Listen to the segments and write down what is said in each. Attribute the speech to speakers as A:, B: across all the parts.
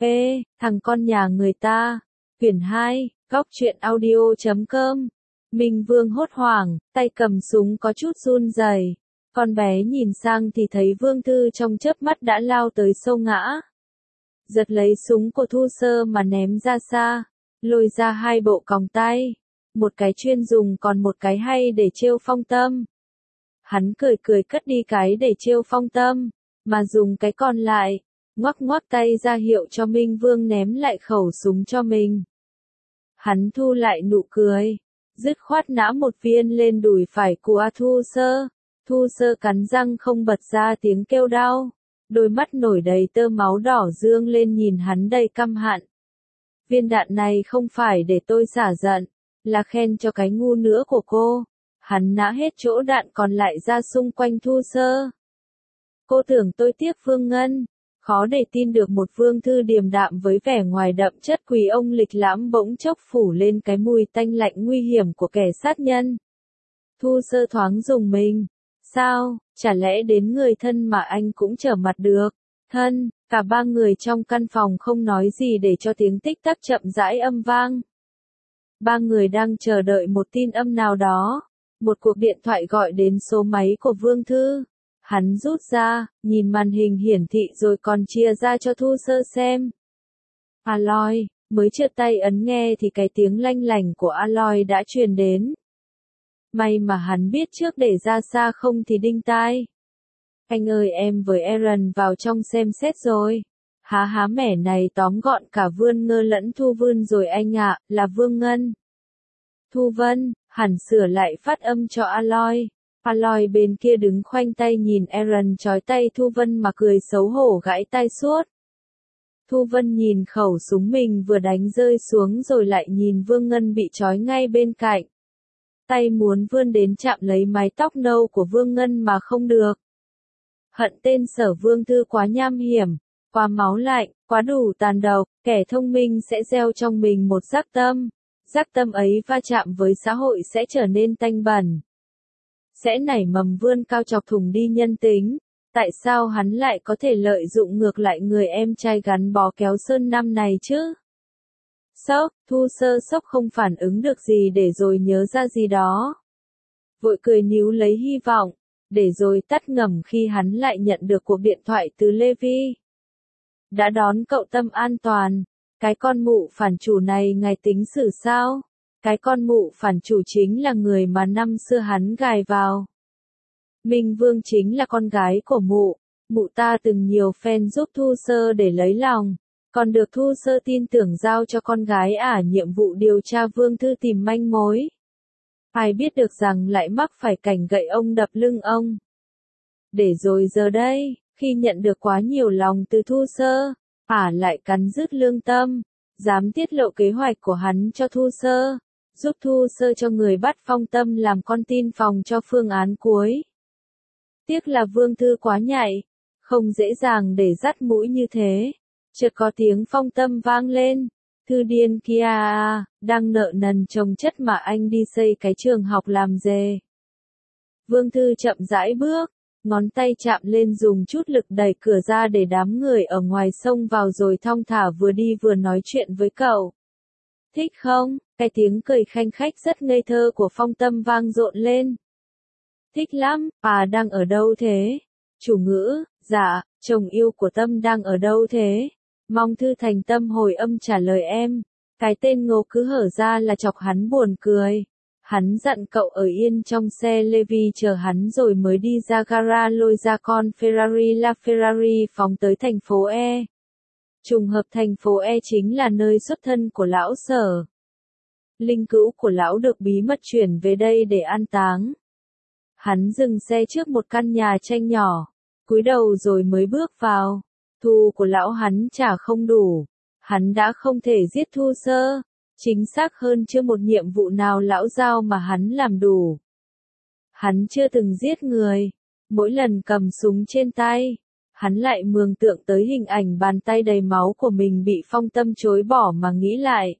A: Ê, thằng con nhà người ta. Quyển 2, góc truyện audio.com. Minh Vương hốt hoảng, tay cầm súng có chút run rẩy. Con bé nhìn sang thì thấy Vương Thư trong chớp mắt đã lao tới sâu ngã. Giật lấy súng của Thu Sơ mà ném ra xa, lôi ra hai bộ còng tay. Một cái chuyên dùng còn một cái hay để trêu Phong Tâm. Hắn cười cười cất đi cái để trêu Phong Tâm, mà dùng cái còn lại, ngoắc ngoắc tay ra hiệu cho Minh Vương ném lại khẩu súng cho mình. Hắn thu lại nụ cười, dứt khoát nã một viên lên đùi phải của Thu Sơ. Thu Sơ cắn răng không bật ra tiếng kêu đau, đôi mắt nổi đầy tơ máu đỏ dương lên nhìn hắn đầy căm hận. Viên đạn này không phải để tôi xả giận, là khen cho cái ngu nữa của cô. Hắn nã hết chỗ đạn còn lại ra xung quanh Thu Sơ. Cô tưởng tôi tiếc Vương Ngân. Khó để tin được một Vương Thư điềm đạm với vẻ ngoài đậm chất quý ông lịch lãm bỗng chốc phủ lên cái mùi tanh lạnh nguy hiểm của kẻ sát nhân. Thu Sơ thoáng rùng mình. Sao, chả lẽ đến người thân mà anh cũng trở mặt được? Thân, cả ba người trong căn phòng không nói gì để cho tiếng tích tắc chậm rãi âm vang. Ba người đang chờ đợi một tin âm nào đó. Một cuộc điện thoại gọi đến số máy của Vương Thư. Hắn rút ra, nhìn màn hình hiển thị rồi còn chia ra cho Thu Sơ xem. Aloy, mới trượt tay ấn nghe thì cái tiếng lanh lảnh của Aloy đã truyền đến. May mà hắn biết trước để ra xa không thì đinh tai. Anh ơi, em với Aaron vào trong xem xét rồi. Há mẻ này tóm gọn cả Vươn Ngơ lẫn Thu Vươn rồi anh ạ, là Vương Ngân. Thu Vân, hẳn sửa lại phát âm cho Aloy. Aloy bên kia đứng khoanh tay nhìn Aaron chói tay Thu Vân mà cười xấu hổ gãi tai suốt. Thu Vân nhìn khẩu súng mình vừa đánh rơi xuống rồi lại nhìn Vương Ngân bị trói ngay bên cạnh. Tay muốn vươn đến chạm lấy mái tóc nâu của Vương Ngân mà không được. Hận tên Sở Vương Thư quá nham hiểm, quá máu lạnh, quá đủ tàn độc, kẻ thông minh sẽ gieo trong mình một giác tâm. Giác tâm ấy va chạm với xã hội sẽ trở nên tanh bẩn. Sẽ nảy mầm vươn cao chọc thủng đi nhân tính. Tại sao hắn lại có thể lợi dụng ngược lại người em trai gắn bó kéo sơn năm này chứ? Sốc, Thu Sơ sốc không phản ứng được gì để rồi nhớ ra gì đó. Vội cười níu lấy hy vọng, để rồi tắt ngầm khi hắn lại nhận được cuộc điện thoại từ Levi. Đã đón cậu Tâm an toàn. Cái con mụ phản chủ này ngài tính xử sao? Cái con mụ phản chủ chính là người mà năm xưa hắn gài vào. Minh Vương chính là con gái của mụ ta từng nhiều phen giúp Thu Sơ để lấy lòng, còn được Thu Sơ tin tưởng giao cho con gái nhiệm vụ điều tra Vương Thư tìm manh mối. Ai biết được rằng lại mắc phải cảnh gậy ông đập lưng ông. Để rồi giờ đây, khi nhận được quá nhiều lòng từ Thu Sơ, lại cắn rứt lương tâm, dám tiết lộ kế hoạch của hắn cho Thu Sơ, giúp Thu Sơ cho người bắt Phong Tâm làm con tin phòng cho phương án cuối. Tiếc là Vương Thư quá nhạy, không dễ dàng để dắt mũi như thế. Chợt có tiếng Phong Tâm vang lên. Thư điên kia đang nợ nần chồng chất mà anh đi xây cái trường học làm dề. Vương Thư chậm rãi bước, ngón tay chạm lên dùng chút lực đẩy cửa ra để đám người ở ngoài xông vào rồi thong thả vừa đi vừa nói chuyện với cậu. Thích không? Cái tiếng cười khanh khách rất ngây thơ của Phong Tâm vang rộn lên. Thích lắm, đang ở đâu thế? Chủ ngữ, dạ, chồng yêu của Tâm đang ở đâu thế? Mong Thư thành tâm hồi âm trả lời em. Cái tên ngố cứ hở ra là chọc hắn buồn cười. Hắn dặn cậu ở yên trong xe Levi chờ hắn rồi mới đi ra gara lôi ra con Ferrari LaFerrari phóng tới thành phố E. Trùng hợp thành phố E chính là nơi xuất thân của lão Sở. Linh cữu của lão được bí mật chuyển về đây để an táng. Hắn dừng xe trước một căn nhà tranh nhỏ, cúi đầu rồi mới bước vào. Thù của lão hắn trả không đủ. Hắn đã không thể giết Thu Sơ. Chính xác hơn chưa một nhiệm vụ nào lão giao mà hắn làm đủ. Hắn chưa từng giết người. Mỗi lần cầm súng trên tay, hắn lại mường tượng tới hình ảnh bàn tay đầy máu của mình bị Phong Tâm chối bỏ mà nghĩ lại.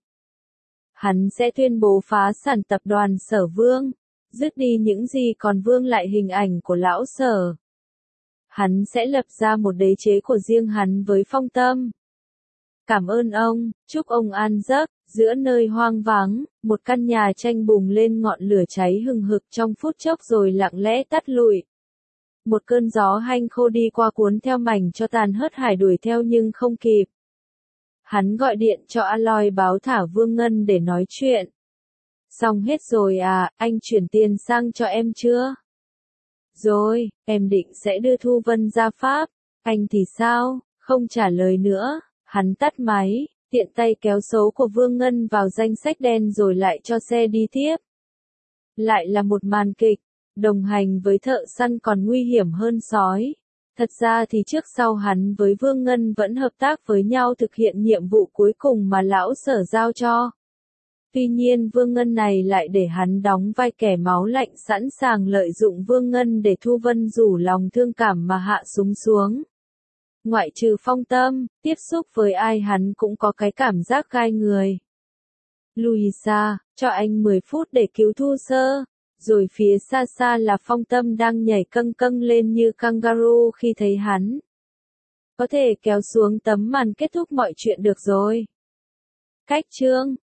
A: Hắn sẽ tuyên bố phá sản tập đoàn Sở Vương, dứt đi những gì còn vương lại hình ảnh của lão Sở. Hắn sẽ lập ra một đế chế của riêng hắn với Phong Tâm. Cảm ơn ông, chúc ông an giấc. Giữa nơi hoang vắng, một căn nhà tranh bùng lên ngọn lửa cháy hừng hực trong phút chốc rồi lặng lẽ tắt lụi. Một cơn gió hanh khô đi qua cuốn theo mảnh cho tàn hớt hải đuổi theo nhưng không kịp. Hắn gọi điện cho Aloy báo thả Vương Ngân để nói chuyện. Xong hết rồi à, anh chuyển tiền sang cho em chưa? Rồi, em định sẽ đưa Thu Vân ra Pháp. Anh thì sao? Không trả lời nữa. Hắn tắt máy, tiện tay kéo số của Vương Ngân vào danh sách đen rồi lại cho xe đi tiếp. Lại là một màn kịch, đồng hành với thợ săn còn nguy hiểm hơn sói. Thật ra thì trước sau hắn với Vương Ngân vẫn hợp tác với nhau thực hiện nhiệm vụ cuối cùng mà lão Sở giao cho. Tuy nhiên Vương Ngân này lại để hắn đóng vai kẻ máu lạnh sẵn sàng lợi dụng Vương Ngân để Thu Vân rủ lòng thương cảm mà hạ súng xuống. Ngoại trừ Phong Tâm, tiếp xúc với ai hắn cũng có cái cảm giác gai người. Louisa, cho anh 10 phút để cứu Thu Sơ. Rồi phía xa xa là Phong Tâm đang nhảy câng câng lên như kangaroo khi thấy hắn. Có thể kéo xuống tấm màn kết thúc mọi chuyện được rồi. Cách chương